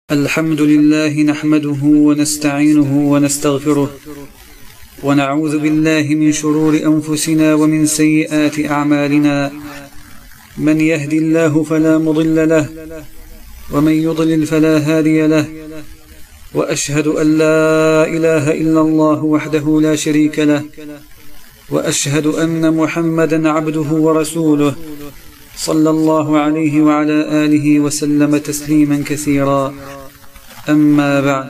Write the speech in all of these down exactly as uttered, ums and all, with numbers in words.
الحمد لله نحمده ونستعينه ونستغفره ونعوذ بالله من شرور أنفسنا ومن سيئات أعمالنا. من يهد الله فلا مضل له ومن يضلل فلا هادي له، وأشهد أن لا إله إلا الله وحده لا شريك له، وأشهد أن محمدا عبده ورسوله صلى الله عليه وعلى آله وسلم تسليما كثيرا. أما بعد،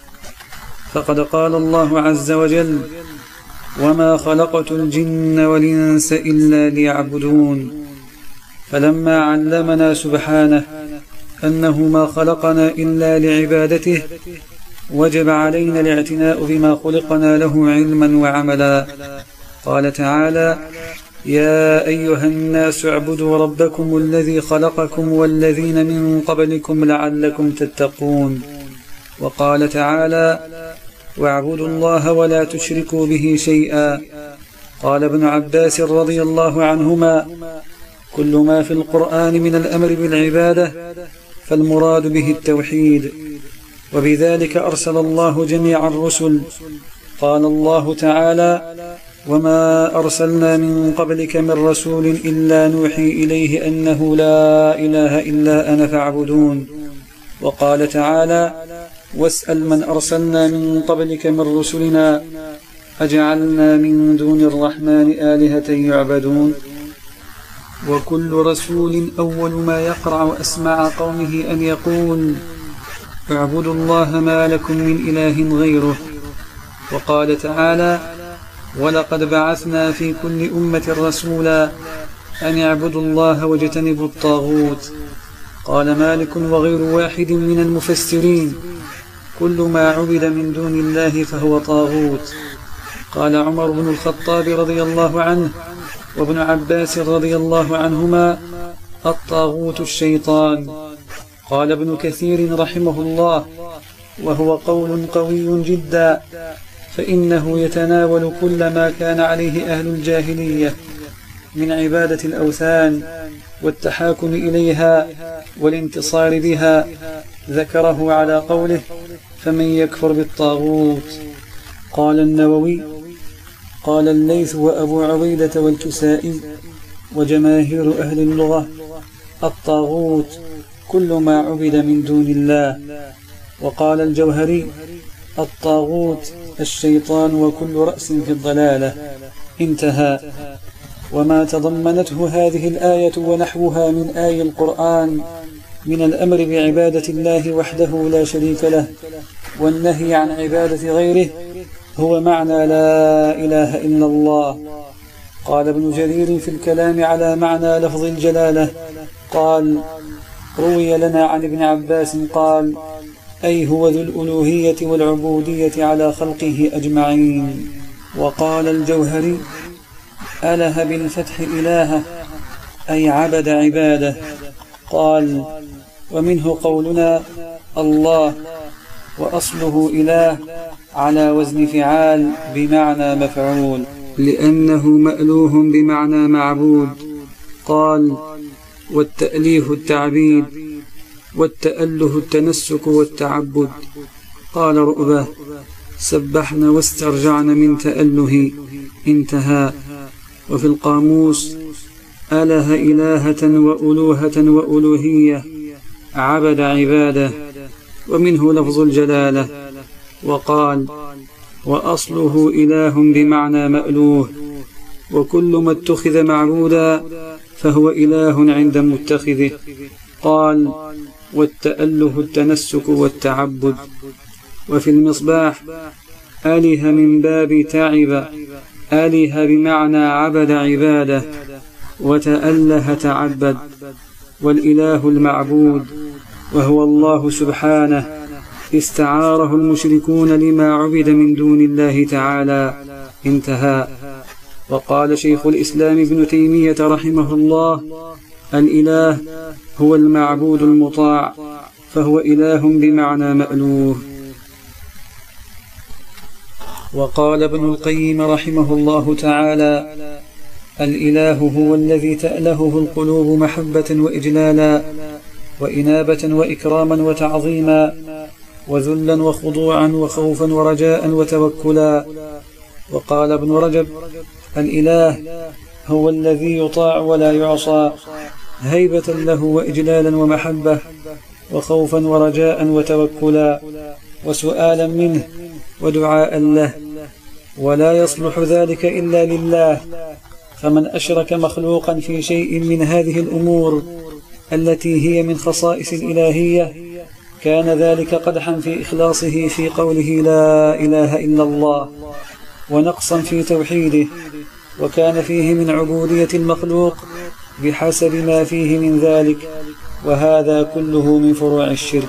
فقد قال الله عز وجل: وما خلقت الجن والإنس إلا ليعبدون. فلما علمنا سبحانه أنه ما خلقنا إلا لعبادته، وجب علينا الاعتناء بما خلقنا له علما وعملا. قال تعالى: يا أيها الناس اعبدوا ربكم الذي خلقكم والذين من قبلكم لعلكم تتقون. وقال تعالى: واعبدوا الله ولا تشركوا به شيئا. قال ابن عباس رضي الله عنهما: كل ما في القرآن من الأمر بالعبادة فالمراد به التوحيد، وبذلك أرسل الله جميع الرسل. قال الله تعالى: وما أرسلنا من قبلك من رسول إلا نوحي إليه أنه لا إله إلا أنا فاعبدون. وقال تعالى: واسأل من أرسلنا من قبلك من رسلنا أجعلنا من دون الرحمن آلهة يعبدون. وكل رسول أول ما يقرع أسماع قومه أن يقول: اعبدوا الله ما لكم من إله غيره. وقال تعالى: ولقد بعثنا في كل أمة رسولا أن يعبدوا الله واجتنبوا الطاغوت. قال مالك وغير واحد من المفسرين: كل ما عبد من دون الله فهو طاغوت. قال عمر بن الخطاب رضي الله عنه وابن عباس رضي الله عنهما: الطاغوت الشيطان. قال ابن كثير رحمه الله: وهو قول قوي جدا، فإنه يتناول كل ما كان عليه أهل الجاهلية من عبادة الأوثان والتحاكم إليها والانتصار بها. ذكره على قوله: فمن يكفر بالطاغوت. قال النووي: قال الليث وأبو عبيدة والكسائي وجماهير أهل اللغة: الطاغوت كل ما عبد من دون الله. وقال الجوهري: الطاغوت الشيطان وكل رأس في الضلالة. انتهى. وما تضمنته هذه الآية ونحوها من آي القرآن من الأمر بعبادة الله وحده لا شريك له والنهي عن عبادة غيره هو معنى لا إله إلا الله. قال ابن جرير في الكلام على معنى لفظ الجلالة قال: روي لنا عن ابن عباس قال: أي هو ذو الألوهية والعبودية على خلقه أجمعين. وقال الجوهري: أله بالفتح إلهه، أي عبد عباده. قال: ومنه قولنا الله، وأصله إله على وزن فعال بمعنى مفعول، لأنه مألوه بمعنى معبود. قال: والتأليه التعبيد، والتأله التنسك والتعبد. قال رؤبة: سبحنا واسترجعنا من تأله. انتهى. وفي القاموس: أله إلهة وألوهة وألوهية، عبد عباده. ومنه لفظ الجلالة. وقال: وأصله إله بمعنى مألوه، وكل ما اتخذ معبودا فهو إله عند متخذه. قال: والتأله التنسك والتعبد. وفي المصباح: آله من باب تعب، آله بمعنى عبد عباده، وتأله تعبد. والإله المعبود وهو الله سبحانه استعاره المشركون لما عبد من دون الله تعالى. انتهى. وقال شيخ الإسلام ابن تيمية رحمه الله: الإله هو المعبود المطاع، فهو إله بمعنى مألوه. وقال ابن القيم رحمه الله تعالى: الإله هو الذي تألهه القلوب محبة وإجلالا وإنابة وإكراما وتعظيما، وذلا وخضوعا وخوفا ورجاء وتوكلا. وقال ابن رجب: الإله هو الذي يطاع ولا يعصى، هيبة له وإجلالا ومحبة، وخوفا ورجاء وتوكلا، وسؤالا منه ودعاء له، ولا يصلح ذلك إلا لله. فمن أشرك مخلوقا في شيء من هذه الأمور التي هي من خصائص الإلهية كان ذلك قدحا في إخلاصه في قوله لا إله إلا الله، ونقصا في توحيده، وكان فيه من عبودية المخلوق بحسب ما فيه من ذلك، وهذا كله من فروع الشرك.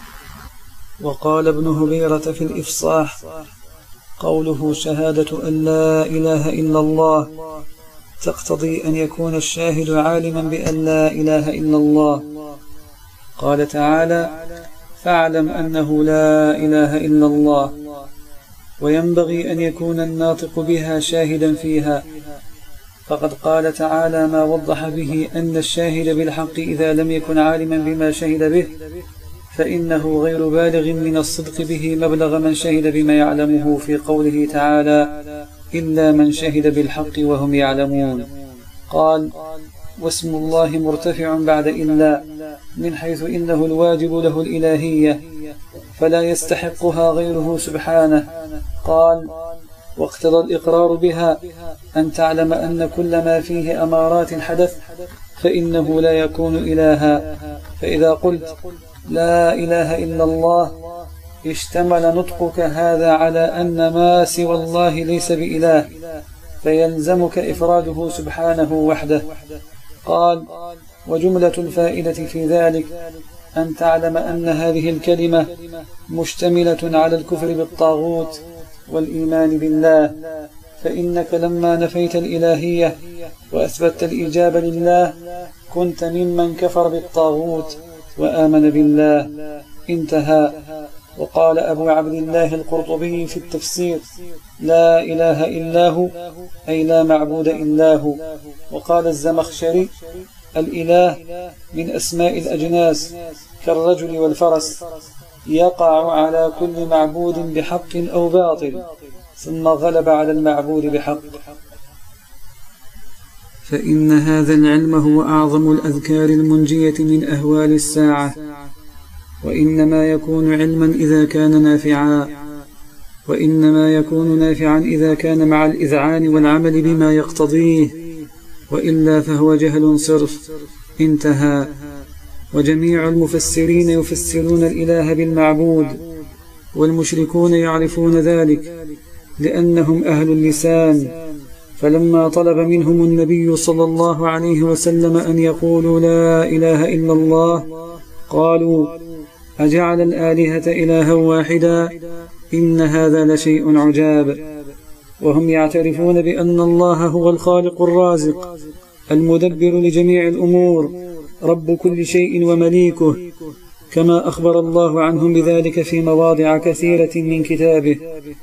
وقال ابن هبيرة في الإفصاح: قوله شهادة أن لا إله إلا الله تقتضي أن يكون الشاهد عالما بأن لا إله إلا الله. قال تعالى: فاعلم أنه لا إله إلا الله. وينبغي أن يكون الناطق بها شاهدا فيها، فقد قال تعالى ما وضح به أن الشاهد بالحق إذا لم يكن عالما بما شهد به فإنه غير بالغ من الصدق به مبلغ من شهد بما يعلمه، في قوله تعالى: إلا من شهد بالحق وهم يعلمون. قال: واسم الله مرتفع بعد إلا، من حيث إنه الواجب له الإلهية فلا يستحقها غيره سبحانه. قال: واقتضى الإقرار بها أن تعلم أن كل ما فيه أمارات حدث فإنه لا يكون إلها. فإذا قلت لا إله إلا الله اشتمل نطقك هذا على أن ما سوى الله ليس بإله، فيلزمك إفراده سبحانه وحده. قال: وجملة الفائدة في ذلك أن تعلم أن هذه الكلمة مشتملة على الكفر بالطاغوت والإيمان بالله، فإنك لما نفيت الإلهية وأثبت الإجابة لله كنت ممن كفر بالطاغوت وآمن بالله. انتهى. وقال أبو عبد الله القرطبي في التفسير: لا إله إلا هو، أي لا معبود إلا هو. وقال الزمخشري: الإله من أسماء الأجناس كالرجل والفرس، يقع على كل معبود بحق أو باطل ثم غلب على المعبود بحق. فإن هذا العلم هو أعظم الأذكار المنجية من أهوال الساعة، وإنما يكون علما إذا كان نافعا، وإنما يكون نافعا إذا كان مع الإذعان والعمل بما يقتضيه، وإلا فهو جهل صرف. انتهى. وجميع المفسرين يفسرون الإله بالمعبود، والمشركون يعرفون ذلك لأنهم أهل اللسان، فلما طلب منهم النبي صلى الله عليه وسلم أن يقولوا لا إله إلا الله قالوا: أجعل الآلهة إلها واحدا إن هذا لشيء عجاب. وهم يعترفون بأن الله هو الخالق الرازق المدبر لجميع الأمور، رب كل شيء ومليكه، كما أخبر الله عنهم بذلك في مواضع كثيرة من كتابه.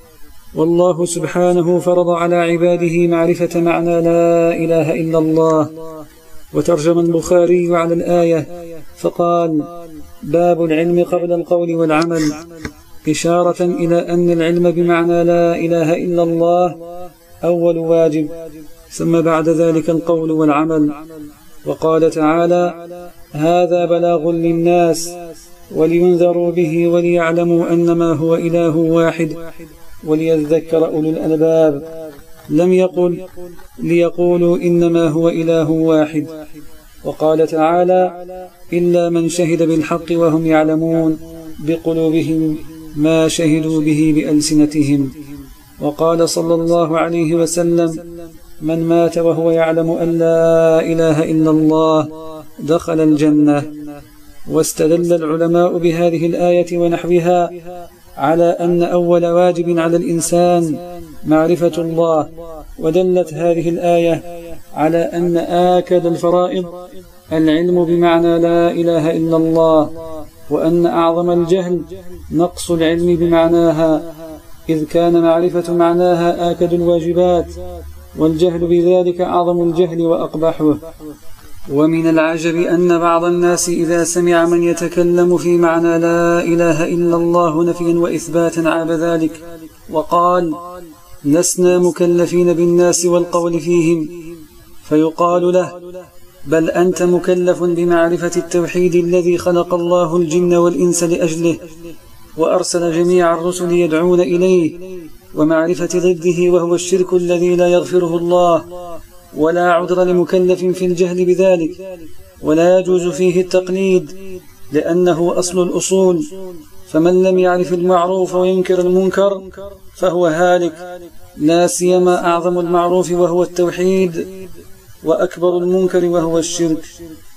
والله سبحانه فرض على عباده معرفة معنى لا إله إلا الله. وترجم البخاري على الآية فقال: باب العلم قبل القول والعمل، إشارة إلى أن العلم بمعنى لا إله إلا الله أول واجب، ثم بعد ذلك القول والعمل. وقال تعالى: هذا بلاغ للناس ولينذروا به وليعلموا أنما هو إله واحد وليذكر أولو الألباب. لم يقل ليقولوا إنما هو إله واحد. وقال تعالى: إلا من شهد بالحق وهم يعلمون بقلوبهم ما شهدوا به بألسنتهم. وقال صلى الله عليه وسلم: من مات وهو يعلم أن لا إله إلا الله دخل الجنة. واستدل العلماء بهذه الآية ونحوها على أن أول واجب على الإنسان معرفة الله، ودلت هذه الآية على أن آكد الفرائض العلم بمعنى لا إله إلا الله، وأن أعظم الجهل نقص العلم بمعناها، إذ كان معرفة معناها آكد الواجبات، والجهل بذلك أعظم الجهل وأقبحه. ومن العجب أن بعض الناس إذا سمع من يتكلم في معنى لا إله إلا الله نفيا وإثباتا عاب ذلك وقال لسنا مكلفين بالناس والقول فيهم، فيقال له بل أنت مكلف بمعرفة التوحيد الذي خلق الله الجن والإنس لأجله وأرسل جميع الرسل يدعون إليه، ومعرفة ضده وهو الشرك الذي لا يغفره الله، ولا عذر لمكلف في الجهل بذلك، ولا يجوز فيه التقليد لأنه أصل الأصول، فمن لم يعرف المعروف وينكر المنكر فهو هالك، لا سيما أعظم المعروف وهو التوحيد، وأكبر المنكر وهو الشرك.